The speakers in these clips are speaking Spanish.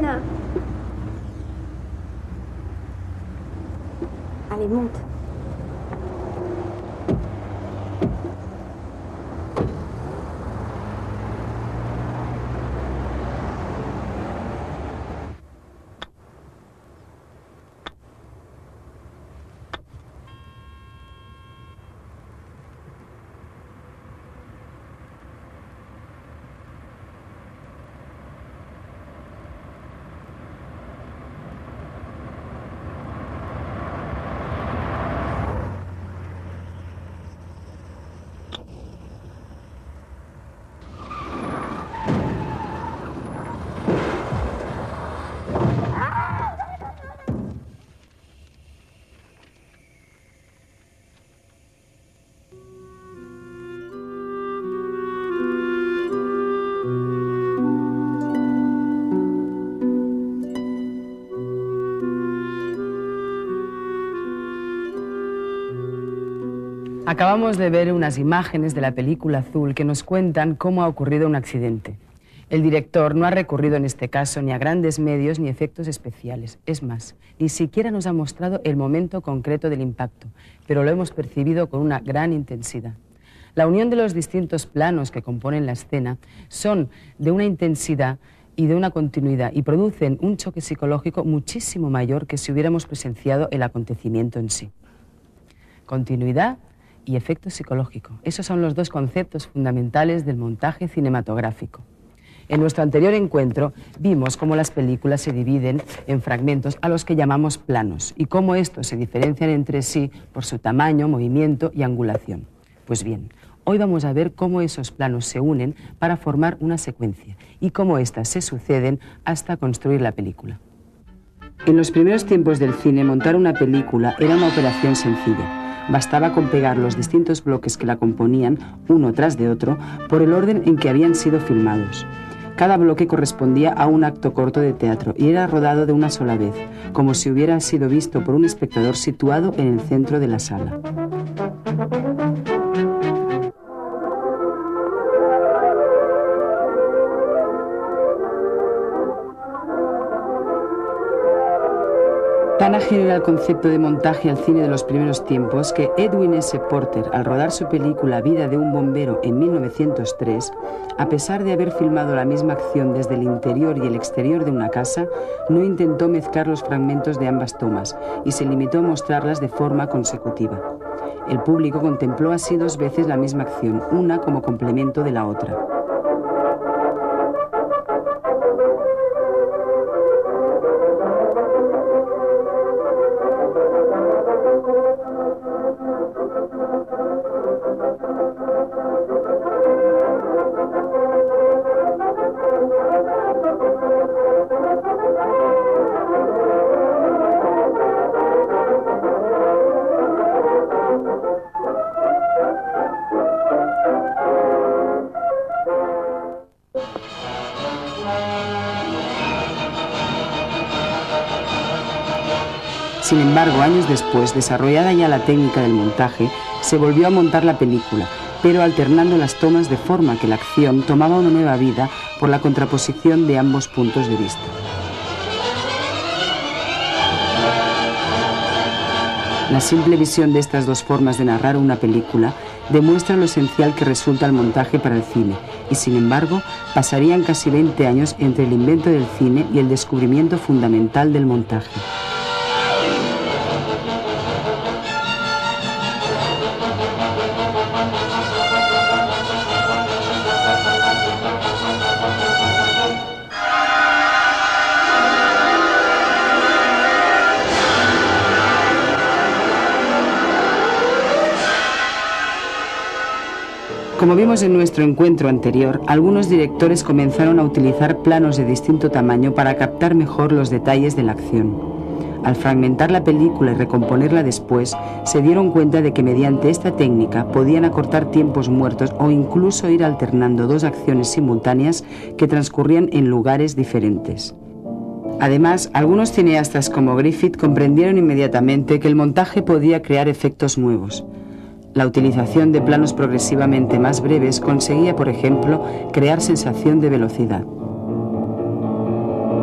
Bien. Allez, monte. Acabamos de ver unas imágenes de la película Azul que nos cuentan cómo ha ocurrido un accidente. El director no ha recurrido en este caso ni a grandes medios ni efectos especiales. Es más, ni siquiera nos ha mostrado el momento concreto del impacto, pero lo hemos percibido con una gran intensidad. La unión de los distintos planos que componen la escena son de una intensidad y de una continuidad y producen un choque psicológico muchísimo mayor que si hubiéramos presenciado el acontecimiento en sí. Continuidad y efecto psicológico. Esos son los dos conceptos fundamentales del montaje cinematográfico. En nuestro anterior encuentro vimos cómo las películas se dividen en fragmentos a los que llamamos planos y cómo estos se diferencian entre sí por su tamaño, movimiento y angulación. Pues bien, hoy vamos a ver cómo esos planos se unen para formar una secuencia y cómo éstas se suceden hasta construir la película. En los primeros tiempos del cine, montar una película era una operación sencilla. Bastaba con pegar los distintos bloques que la componían, uno tras de otro, por el orden en que habían sido filmados. Cada bloque correspondía a un acto corto de teatro y era rodado de una sola vez, como si hubiera sido visto por un espectador situado en el centro de la sala. Tan ajeno era el concepto de montaje al cine de los primeros tiempos que Edwin S. Porter, al rodar su película Vida de un bombero en 1903, a pesar de haber filmado la misma acción desde el interior y el exterior de una casa, no intentó mezclar los fragmentos de ambas tomas y se limitó a mostrarlas de forma consecutiva. El público contempló así dos veces la misma acción, una como complemento de la otra. Sin embargo, años después, desarrollada ya la técnica del montaje, se volvió a montar la película, pero alternando las tomas de forma que la acción tomaba una nueva vida por la contraposición de ambos puntos de vista. La simple visión de estas dos formas de narrar una película demuestra lo esencial que resulta el montaje para el cine, y sin embargo, pasarían casi 20 años entre el invento del cine y el descubrimiento fundamental del montaje. Como vimos en nuestro encuentro anterior, algunos directores comenzaron a utilizar planos de distinto tamaño para captar mejor los detalles de la acción. Al fragmentar la película y recomponerla después, se dieron cuenta de que mediante esta técnica podían acortar tiempos muertos o incluso ir alternando dos acciones simultáneas que transcurrían en lugares diferentes. Además, algunos cineastas como Griffith comprendieron inmediatamente que el montaje podía crear efectos nuevos. La utilización de planos progresivamente más breves conseguía, por ejemplo, crear sensación de velocidad.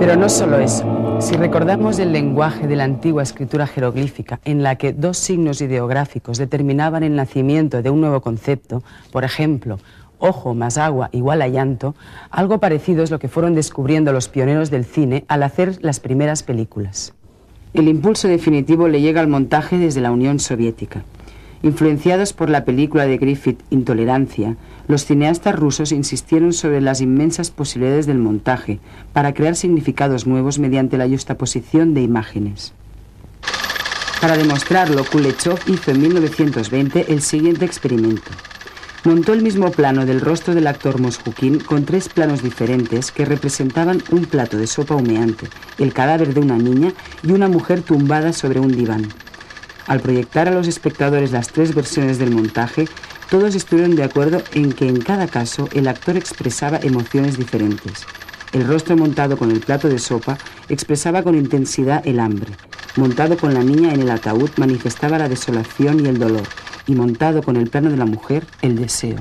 Pero no solo eso. Si recordamos el lenguaje de la antigua escritura jeroglífica, en la que dos signos ideográficos determinaban el nacimiento de un nuevo concepto, por ejemplo, ojo más agua igual a llanto, algo parecido es lo que fueron descubriendo los pioneros del cine al hacer las primeras películas. El impulso definitivo le llega al montaje desde la Unión Soviética. Influenciados por la película de Griffith, Intolerancia, los cineastas rusos insistieron sobre las inmensas posibilidades del montaje para crear significados nuevos mediante la yuxtaposición de imágenes. Para demostrarlo, Kuleshov hizo en 1920 el siguiente experimento. Montó el mismo plano del rostro del actor Mosjukin con 3 planos diferentes que representaban un plato de sopa humeante, el cadáver de una niña y una mujer tumbada sobre un diván. Al proyectar a los espectadores las 3 versiones del montaje, todos estuvieron de acuerdo en que en cada caso el actor expresaba emociones diferentes. El rostro montado con el plato de sopa expresaba con intensidad el hambre. Montado con la niña en el ataúd manifestaba la desolación y el dolor. Y montado con el plano de la mujer, el deseo.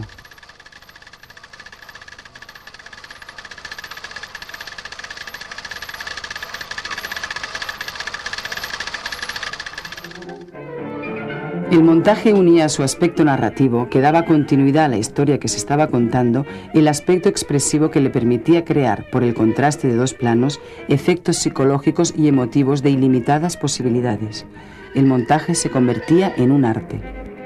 El montaje unía a su aspecto narrativo, que daba continuidad a la historia que se estaba contando, el aspecto expresivo que le permitía crear, por el contraste de 2 planos, efectos psicológicos y emotivos de ilimitadas posibilidades. El montaje se convertía en un arte.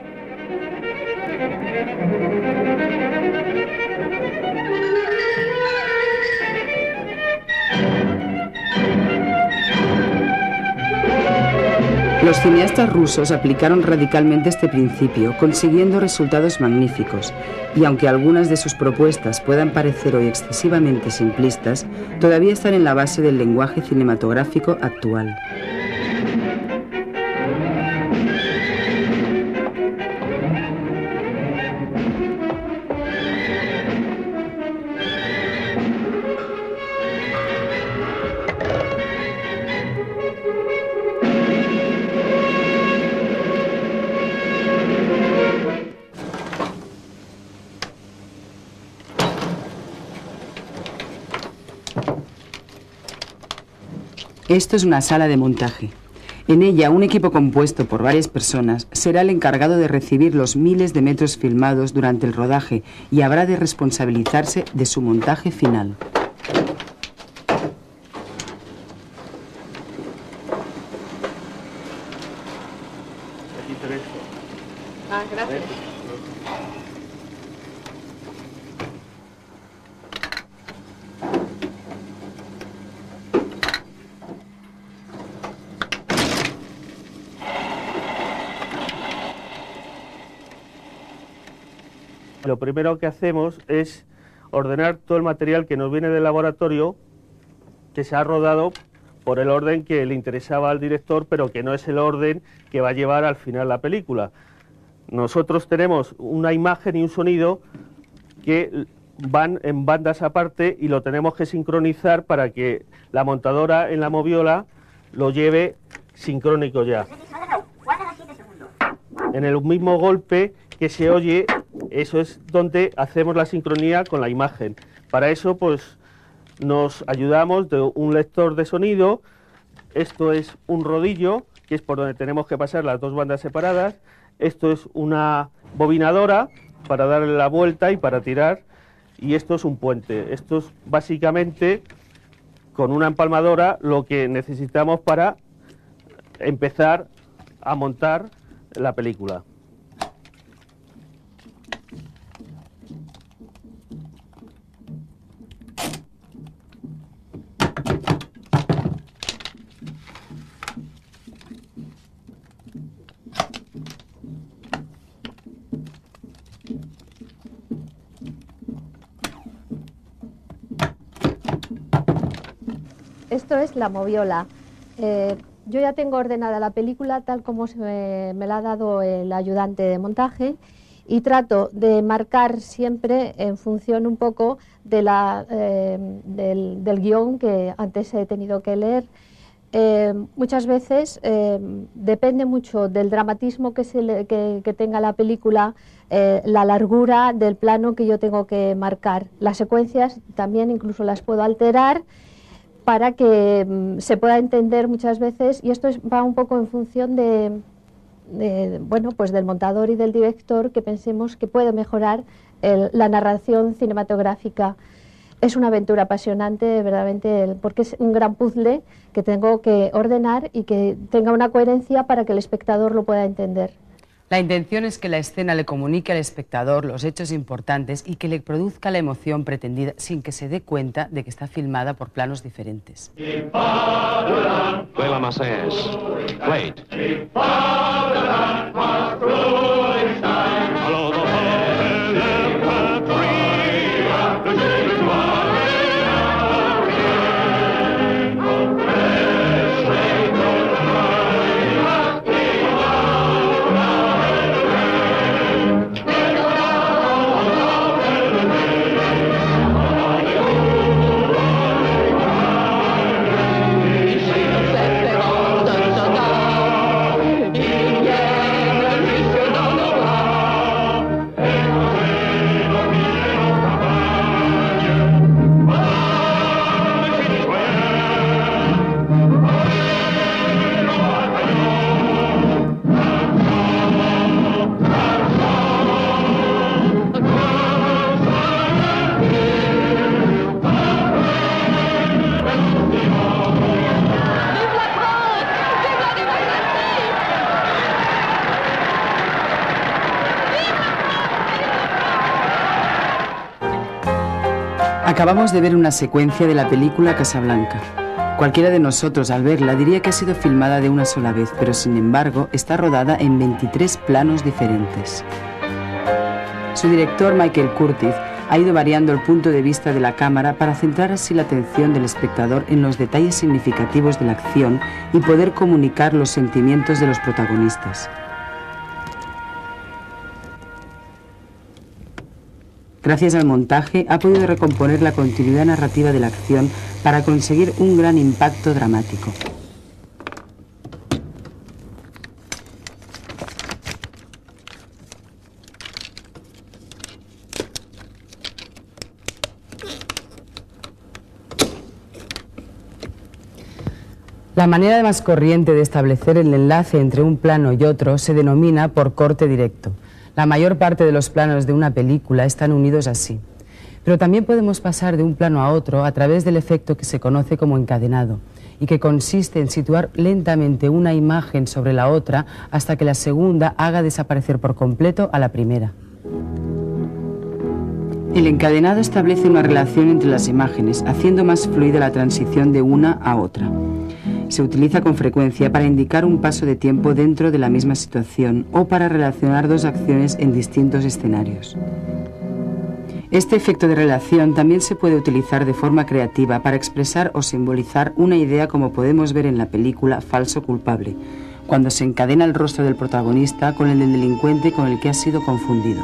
Los cineastas rusos aplicaron radicalmente este principio, consiguiendo resultados magníficos, y aunque algunas de sus propuestas puedan parecer hoy excesivamente simplistas, todavía están en la base del lenguaje cinematográfico actual. Esto es una sala de montaje. En ella, un equipo compuesto por varias personas será el encargado de recibir los miles de metros filmados durante el rodaje y habrá de responsabilizarse de su montaje final. Gracias. Lo primero que hacemos es ordenar todo el material que nos viene del laboratorio, que se ha rodado por el orden que le interesaba al director, pero que no es el orden que va a llevar al final la película. Nosotros tenemos una imagen y un sonido que van en bandas aparte y lo tenemos que sincronizar para que la montadora en la moviola lo lleve sincrónico ya. En el mismo golpe que se oye, eso es donde hacemos la sincronía con la imagen. Para eso, pues, nos ayudamos de un lector de sonido. Esto es un rodillo, que es por donde tenemos que pasar las 2 bandas separadas. Esto es una bobinadora para darle la vuelta y para tirar. Y esto es un puente. Esto es básicamente, con una empalmadora, lo que necesitamos para empezar a montar la película. Esto es la moviola. Yo ya tengo ordenada la película tal como me la ha dado el ayudante de montaje y trato de marcar siempre en función un poco de del guión que antes he tenido que leer. Muchas veces depende mucho del dramatismo que tenga la película, la largura del plano que yo tengo que marcar. Las secuencias también incluso las puedo alterar para que se pueda entender muchas veces, y esto va un poco en función bueno, pues del montador y del director, que pensemos que puede mejorar la narración cinematográfica. Es una aventura apasionante, verdaderamente, porque es un gran puzzle que tengo que ordenar y que tenga una coherencia para que el espectador lo pueda entender. La intención es que la escena le comunique al espectador los hechos importantes y que le produzca la emoción pretendida sin que se dé cuenta de que está filmada por planos diferentes. Acabamos de ver una secuencia de la película Casablanca. Cualquiera de nosotros al verla diría que ha sido filmada de una sola vez, pero sin embargo está rodada en 23 planos diferentes. Su director, Michael Curtiz, ha ido variando el punto de vista de la cámara para centrar así la atención del espectador en los detalles significativos de la acción y poder comunicar los sentimientos de los protagonistas. Gracias al montaje, ha podido recomponer la continuidad narrativa de la acción para conseguir un gran impacto dramático. La manera más corriente de establecer el enlace entre un plano y otro se denomina por corte directo. La mayor parte de los planos de una película están unidos así. Pero también podemos pasar de un plano a otro a través del efecto que se conoce como encadenado y que consiste en situar lentamente una imagen sobre la otra hasta que la segunda haga desaparecer por completo a la primera. El encadenado establece una relación entre las imágenes, haciendo más fluida la transición de una a otra. Se utiliza con frecuencia para indicar un paso de tiempo dentro de la misma situación o para relacionar dos acciones en distintos escenarios. Este efecto de relación también se puede utilizar de forma creativa para expresar o simbolizar una idea, como podemos ver en la película Falso culpable, cuando se encadena el rostro del protagonista con el del delincuente con el que ha sido confundido.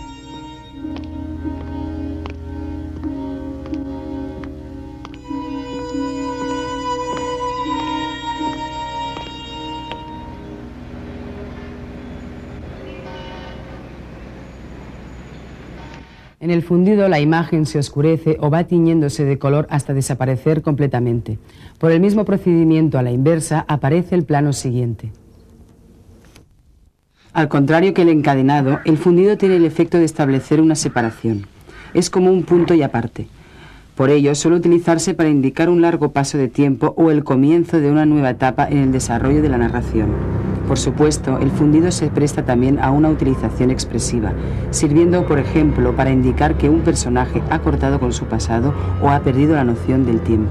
En el fundido la imagen se oscurece o va tiñéndose de color hasta desaparecer completamente. Por el mismo procedimiento a la inversa aparece el plano siguiente. Al contrario que el encadenado, el fundido tiene el efecto de establecer una separación. Es como un punto y aparte. Por ello suele utilizarse para indicar un largo paso de tiempo o el comienzo de una nueva etapa en el desarrollo de la narración. Por supuesto, el fundido se presta también a una utilización expresiva, sirviendo, por ejemplo, para indicar que un personaje ha cortado con su pasado o ha perdido la noción del tiempo.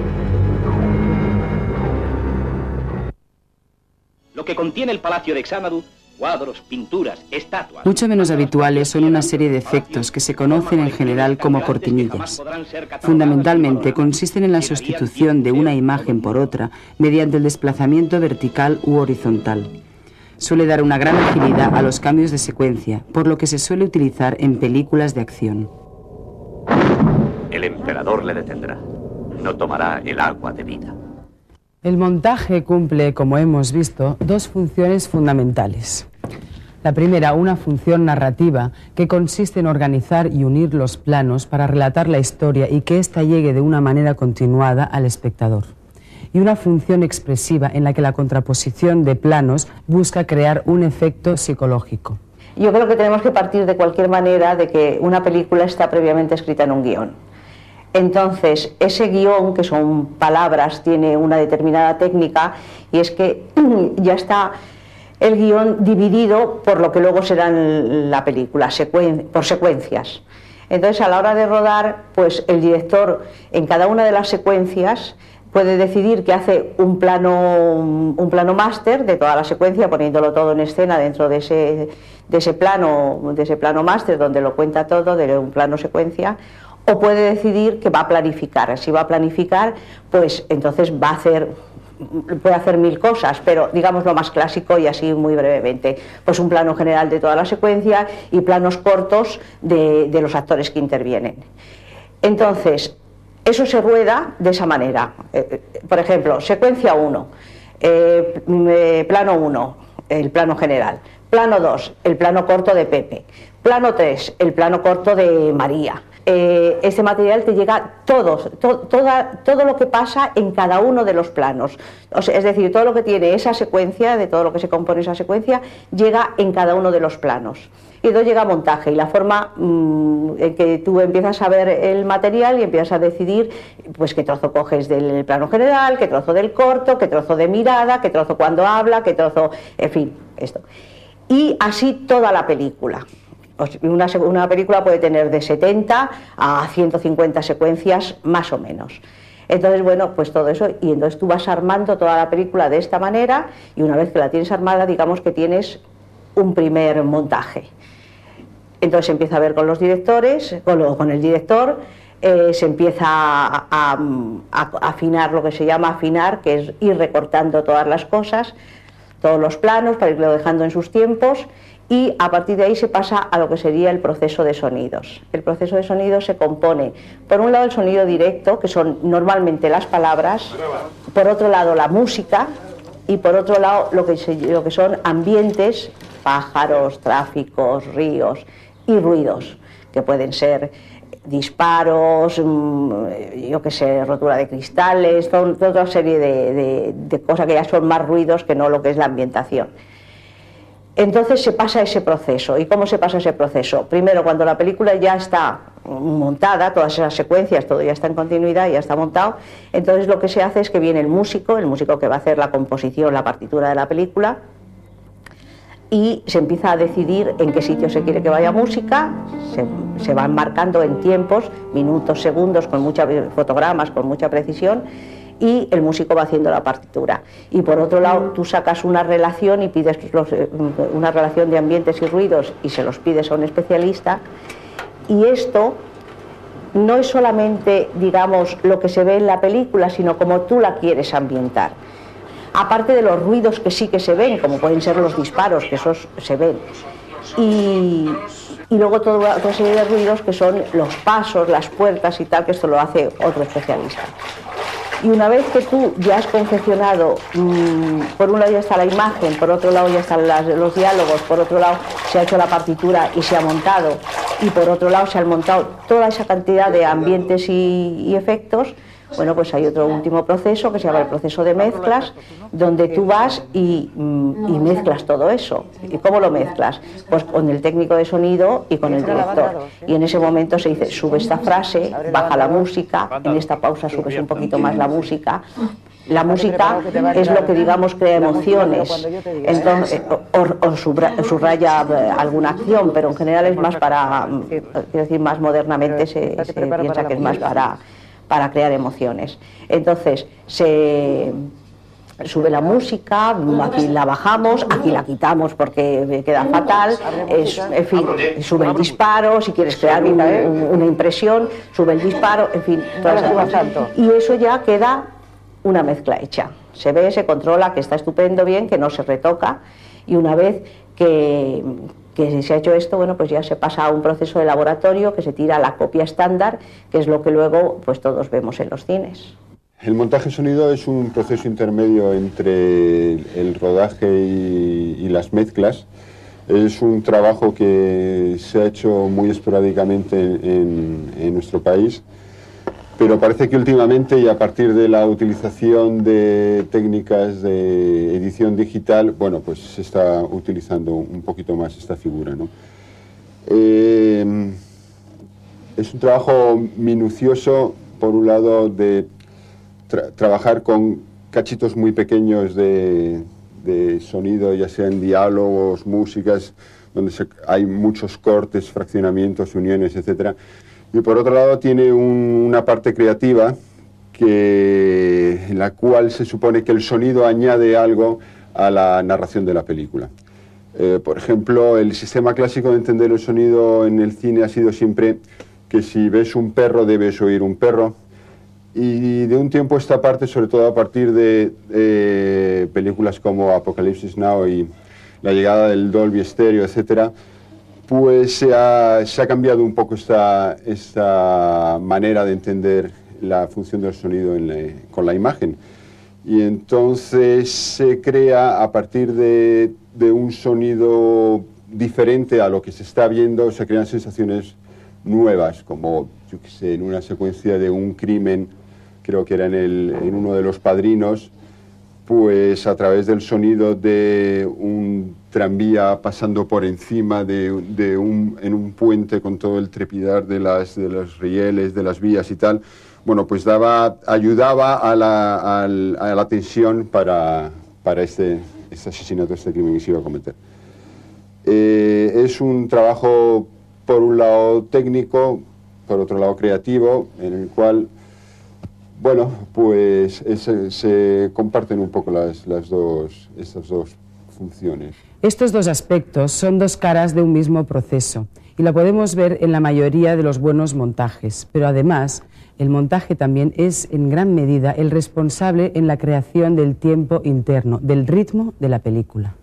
Lo que contiene el Palacio de Xanadu, cuadros, pinturas, estatuas... Mucho menos habituales son una serie de efectos que se conocen en general como cortinillas. Fundamentalmente consisten en la sustitución de una imagen por otra mediante el desplazamiento vertical u horizontal. Suele dar una gran agilidad a los cambios de secuencia, por lo que se suele utilizar en películas de acción. El emperador le detendrá. No tomará el agua de vida. El montaje cumple, como hemos visto, dos funciones fundamentales. La primera, una función narrativa que consiste en organizar y unir los planos para relatar la historia y que ésta llegue de una manera continuada al espectador. Y una función expresiva en la que la contraposición de planos busca crear un efecto psicológico. Yo creo que tenemos que partir de cualquier manera de que una película está previamente escrita en un guión. Entonces, ese guión, que son palabras, tiene una determinada técnica, y es que ya está el guión dividido por lo que luego será la película, por secuencias. Entonces, a la hora de rodar, pues el director en cada una de las secuencias puede decidir que hace un plano máster de toda la secuencia, poniéndolo todo en escena dentro de ese plano máster, donde lo cuenta todo, de un plano secuencia, o puede decidir que va a planificar. Si va a planificar, pues entonces puede hacer 1000 cosas, pero digamos lo más clásico y así muy brevemente, pues un plano general de toda la secuencia y planos cortos de los actores que intervienen. Entonces, eso se rueda de esa manera. Por ejemplo, secuencia 1, plano 1, el plano general. Plano 2, el plano corto de Pepe. Plano 3, el plano corto de María. Este material te llega todo lo que pasa en cada uno de los planos. O sea, es decir, todo lo que tiene esa secuencia, de todo lo que se compone esa secuencia, llega en cada uno de los planos. Y luego llega montaje y la forma en que tú empiezas a ver el material y empiezas a decidir pues qué trozo coges del plano general, qué trozo del corto, qué trozo de mirada, qué trozo cuando habla, qué trozo, en fin, esto. Y así toda la película. Una película puede tener de 70 a 150 secuencias más o menos. Entonces, bueno, pues todo eso, y entonces tú vas armando toda la película de esta manera, y una vez que la tienes armada, digamos que tienes un primer montaje. Entonces se empieza a ver con los directores, con el director, se empieza a afinar, lo que se llama afinar, que es ir recortando todas las cosas, todos los planos, para irlo dejando en sus tiempos, y a partir de ahí se pasa a lo que sería el proceso de sonidos. El proceso de sonidos se compone, por un lado, el sonido directo, que son normalmente las palabras, por otro lado la música, y por otro lado lo que son ambientes, pájaros, tráficos, ríos y ruidos, que pueden ser disparos, yo qué sé, rotura de cristales, toda otra serie de cosas que ya son más ruidos que no lo que es la ambientación. Entonces se pasa ese proceso. ¿Y cómo se pasa ese proceso? Primero, cuando la película ya está montada, todas esas secuencias, todo ya está en continuidad, ya está montado, entonces lo que se hace es que viene el músico que va a hacer la composición, la partitura de la película, y se empieza a decidir en qué sitio se quiere que vaya música, se van marcando en tiempos, minutos, segundos, con muchos fotogramas, con mucha precisión, y el músico va haciendo la partitura. Y por otro lado, tú sacas una relación y pides una relación de ambientes y ruidos y se los pides a un especialista, y esto no es solamente, digamos, lo que se ve en la película, sino como tú la quieres ambientar. Aparte de los ruidos que sí que se ven, como pueden ser los disparos, que esos se ven, y luego toda otra serie de ruidos que son los pasos, las puertas y tal, que esto lo hace otro especialista. Y una vez que tú ya has confeccionado, por un lado ya está la imagen, por otro lado ya están los diálogos, por otro lado se ha hecho la partitura y se ha montado, y por otro lado se han montado toda esa cantidad de ambientes y efectos, bueno, pues hay otro último proceso que se llama el proceso de mezclas, donde tú vas y mezclas todo eso. ¿Y cómo lo mezclas? Pues con el técnico de sonido y con el director. Y en ese momento se dice, sube esta frase, baja la música, en esta pausa subes un poquito más la música. La música es lo que, digamos, crea emociones, entonces, o subraya alguna acción, pero en general es más para, quiero decir, más modernamente se piensa que es más para crear emociones. Entonces, se sube la música, aquí la bajamos, aquí la quitamos porque queda fatal, en fin, sube el disparo, si quieres crear una impresión, sube el disparo, en fin, todas esas cosas. Y eso ya queda una mezcla hecha. Se ve, se controla, que está estupendo, bien, que no se retoca, y una vez que se ha hecho esto, bueno, pues ya se pasa a un proceso de laboratorio que se tira a la copia estándar, que es lo que luego pues todos vemos en los cines. El montaje sonido es un proceso intermedio entre el rodaje y las mezclas, Es un trabajo que se ha hecho muy esporádicamente en nuestro país, pero parece que últimamente, y a partir de la utilización de técnicas de edición digital, bueno, pues se está utilizando un poquito más esta figura, ¿no? Es un trabajo minucioso, por un lado, de trabajar con cachitos muy pequeños de sonido, ya sean diálogos, músicas, donde hay muchos cortes, fraccionamientos, uniones, etc. Y por otro lado tiene una parte creativa en la cual se supone que el sonido añade algo a la narración de la película. Por ejemplo, el sistema clásico de entender el sonido en el cine ha sido siempre que si ves un perro debes oír un perro, y de un tiempo a esta parte, sobre todo a partir de películas como Apocalipsis Now y la llegada del Dolby Stereo, etc., pues se ha cambiado un poco esta manera de entender la función del sonido con la imagen. Y entonces se crea, a partir de un sonido diferente a lo que se está viendo, se crean sensaciones nuevas, como, yo qué sé, en una secuencia de un crimen, creo que era en uno de Los Padrinos, pues a través del sonido de un tranvía pasando por encima en un puente con todo el trepidar de los rieles, de las vías y tal, bueno, pues ayudaba a la tensión para este asesinato, este crimen que se iba a cometer. Es un trabajo, por un lado técnico, por otro lado creativo, en el cual, bueno, pues se comparten un poco estas dos funciones. Estos dos aspectos son dos caras de un mismo proceso y lo podemos ver en la mayoría de los buenos montajes, pero además el montaje también es en gran medida el responsable en la creación del tiempo interno, del ritmo de la película.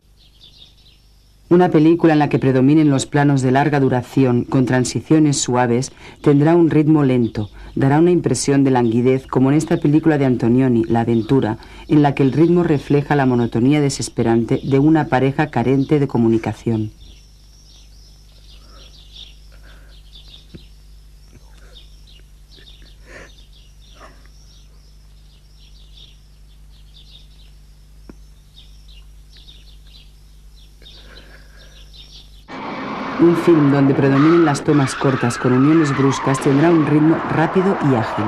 Una película en la que predominen los planos de larga duración con transiciones suaves tendrá un ritmo lento, dará una impresión de languidez, como en esta película de Antonioni, La aventura, en la que el ritmo refleja la monotonía desesperante de una pareja carente de comunicación. Un film donde predominen las tomas cortas con uniones bruscas tendrá un ritmo rápido y ágil.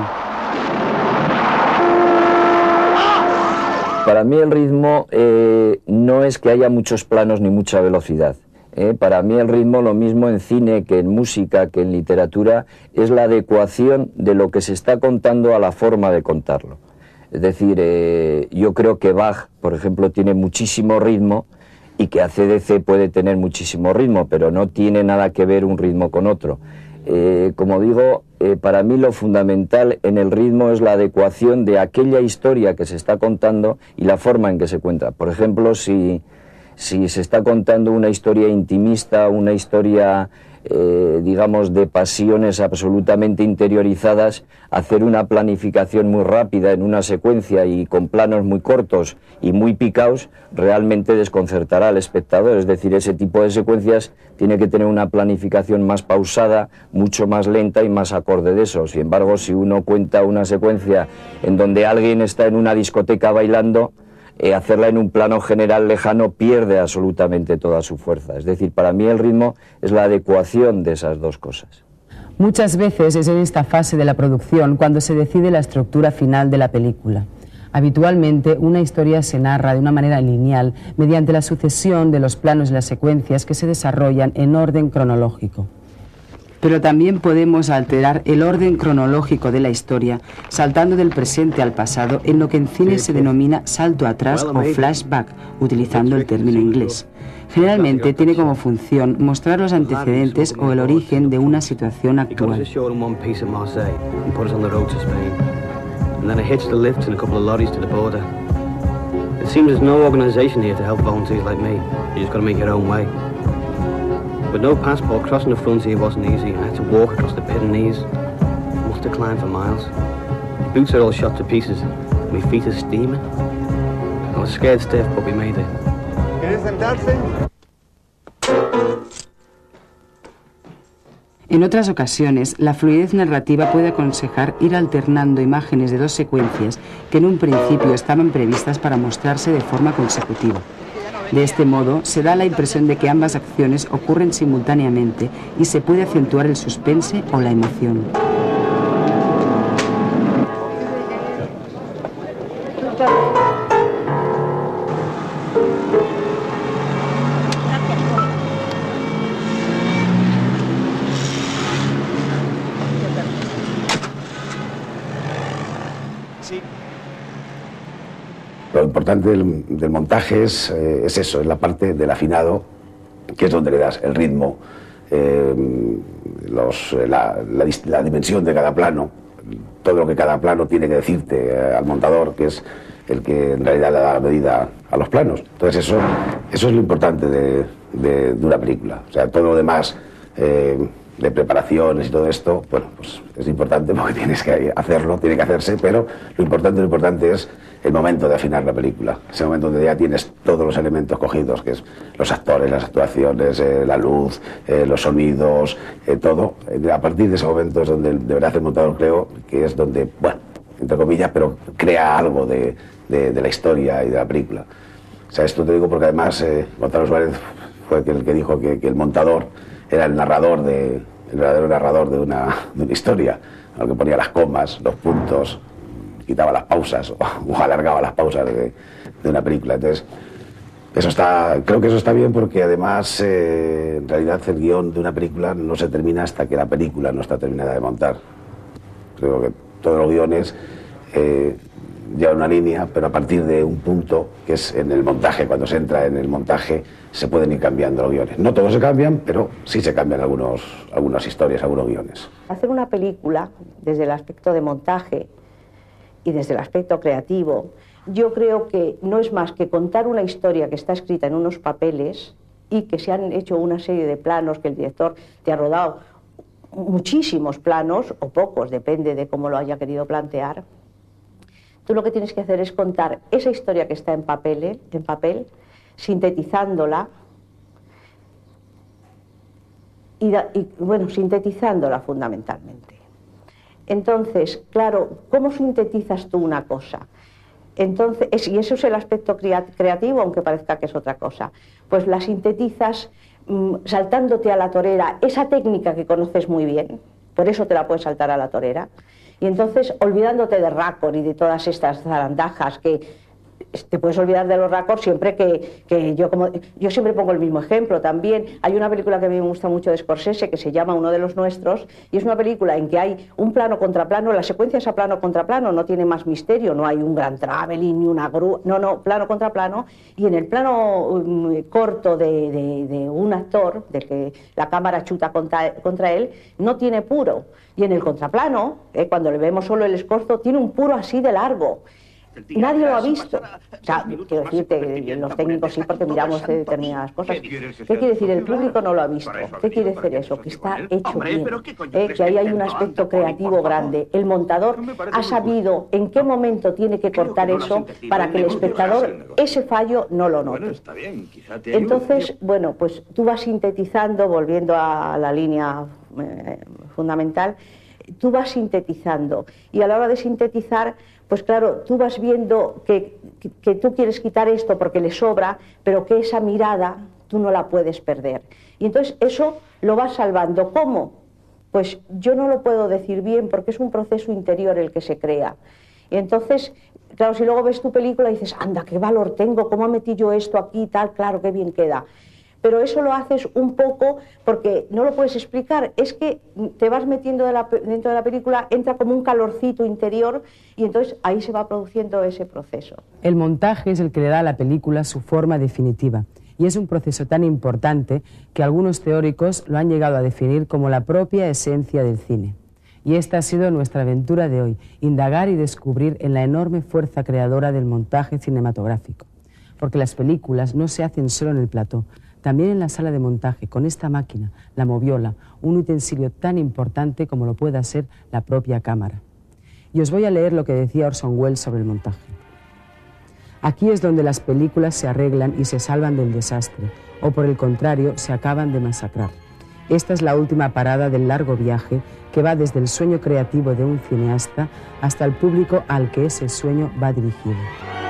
Para mí el ritmo no es que haya muchos planos ni mucha velocidad. Para mí el ritmo, lo mismo en cine que en música, que en literatura, es la adecuación de lo que se está contando a la forma de contarlo. Es decir, yo creo que Bach, por ejemplo, tiene muchísimo ritmo, y que AC/DC puede tener muchísimo ritmo, pero no tiene nada que ver un ritmo con otro. Como digo, para mí lo fundamental en el ritmo es la adecuación de aquella historia que se está contando y la forma en que se cuenta. Por ejemplo, si se está contando una historia intimista, una historia, digamos, de pasiones absolutamente interiorizadas, hacer una planificación muy rápida en una secuencia y con planos muy cortos y muy picados realmente desconcertará al espectador. Es decir, ese tipo de secuencias tiene que tener una planificación más pausada, mucho más lenta y más acorde de eso. Sin embargo, si uno cuenta una secuencia en donde alguien está en una discoteca bailando, hacerla en un plano general lejano pierde absolutamente toda su fuerza. Es decir, para mí el ritmo es la adecuación de esas dos cosas. Muchas veces es en esta fase de la producción cuando se decide la estructura final de la película. Habitualmente una historia se narra de una manera lineal mediante la sucesión de los planos y las secuencias que se desarrollan en orden cronológico. Pero también podemos alterar el orden cronológico de la historia saltando del presente al pasado en lo que en cine se denomina salto atrás o flashback, utilizando el término inglés. Generalmente tiene como función mostrar los antecedentes o el origen de una situación actual. With no passport, crossing the frontier wasn't easy. I had to walk across the Pyrenees. Must have climbed for miles. My boots are all shot to pieces. My feet are steaming. I was scared stiff, but we made it. ¿Quieres sentarse? En otras ocasiones, la fluidez narrativa puede aconsejar ir alternando imágenes de dos secuencias que en un principio estaban previstas para mostrarse de forma consecutiva. De este modo, se da la impresión de que ambas acciones ocurren simultáneamente y se puede acentuar el suspense o la emoción. Lo importante del montaje es eso, es la parte del afinado, que es donde le das el ritmo, la dimensión de cada plano, todo lo que cada plano tiene que decirte al montador, que es el que en realidad le da la medida a los planos. Entonces eso es lo importante de una película. O sea, todo lo demás, de preparaciones y todo esto, bueno, pues es importante porque tienes que hacerlo, tiene que hacerse, pero lo importante es el momento de afinar la película, ese momento donde ya tienes todos los elementos cogidos, que es los actores, las actuaciones, la luz, los sonidos, todo. A partir de ese momento es donde de verdad el montador, creo que es donde, bueno, entre comillas, pero crea algo de la historia y de la película. O sea, esto te digo porque además Gonzalo Suárez fue el que dijo que el montador era el verdadero narrador de una historia, al que ponía las comas, los puntos, quitaba las pausas o alargaba las pausas de una película. Entonces, creo que eso está bien porque además, en realidad, el guión de una película no se termina hasta que la película no está terminada de montar. Creo que todos los guiones llevan una línea, pero a partir de un punto, que es en el montaje, cuando se entra en el montaje, se pueden ir cambiando los guiones. No todos se cambian, pero sí se cambian algunas historias, algunos guiones. Hacer una película, desde el aspecto de montaje y desde el aspecto creativo, yo creo que no es más que contar una historia que está escrita en unos papeles y que se han hecho una serie de planos, que el director te ha rodado muchísimos planos, o pocos, depende de cómo lo haya querido plantear. Tú lo que tienes que hacer es contar esa historia que está en papel, sintetizándola, sintetizándola fundamentalmente. Entonces, claro, ¿cómo sintetizas tú una cosa? Entonces, y eso es el aspecto creativo, aunque parezca que es otra cosa. Pues la sintetizas saltándote a la torera, esa técnica que conoces muy bien, por eso te la puedes saltar a la torera, y entonces olvidándote de raccord y de todas estas zarandajas que te puedes olvidar de los raccords siempre que yo siempre pongo el mismo ejemplo también. Hay una película que a mí me gusta mucho de Scorsese que se llama Uno de los nuestros, y es una película en que hay un plano contra plano, la secuencia es a plano contra plano, no tiene más misterio, no hay un gran traveling ni una grúa, no, plano contra plano, y en el plano corto de un actor, de que la cámara chuta contra él, no tiene puro, y en el contraplano, cuando le vemos solo el escorzo, tiene un puro así de largo. Nadie lo ha visto. O sea, quiero decirte, los técnicos sí, porque miramos determinadas cosas. ¿Qué quiere decir? El público no lo ha visto. ¿Qué quiere decir eso? Que está hecho bien, que ahí hay un aspecto creativo grande. El montador ha sabido en qué momento tiene que cortar eso para que el espectador ese fallo no lo note. Entonces, bueno, pues tú vas sintetizando, volviendo a la línea fundamental, tú vas sintetizando, y a la hora de sintetizar, pues claro, tú vas viendo que tú quieres quitar esto porque le sobra, pero que esa mirada tú no la puedes perder. Y entonces eso lo vas salvando. ¿Cómo? Pues yo no lo puedo decir bien porque es un proceso interior el que se crea. Y entonces, claro, si luego ves tu película y dices, anda, qué valor tengo, cómo metí yo esto aquí y tal, claro, qué bien queda. Pero eso lo haces un poco porque no lo puedes explicar, es que te vas metiendo dentro de la película, entra como un calorcito interior y entonces ahí se va produciendo ese proceso. El montaje es el que le da a la película su forma definitiva y es un proceso tan importante que algunos teóricos lo han llegado a definir como la propia esencia del cine. Y esta ha sido nuestra aventura de hoy, indagar y descubrir en la enorme fuerza creadora del montaje cinematográfico. Porque las películas no se hacen solo en el plató, también en la sala de montaje, con esta máquina, la moviola, un utensilio tan importante como lo pueda ser la propia cámara. Y os voy a leer lo que decía Orson Welles sobre el montaje. Aquí es donde las películas se arreglan y se salvan del desastre, o por el contrario, se acaban de masacrar. Esta es la última parada del largo viaje que va desde el sueño creativo de un cineasta hasta el público al que ese sueño va dirigido.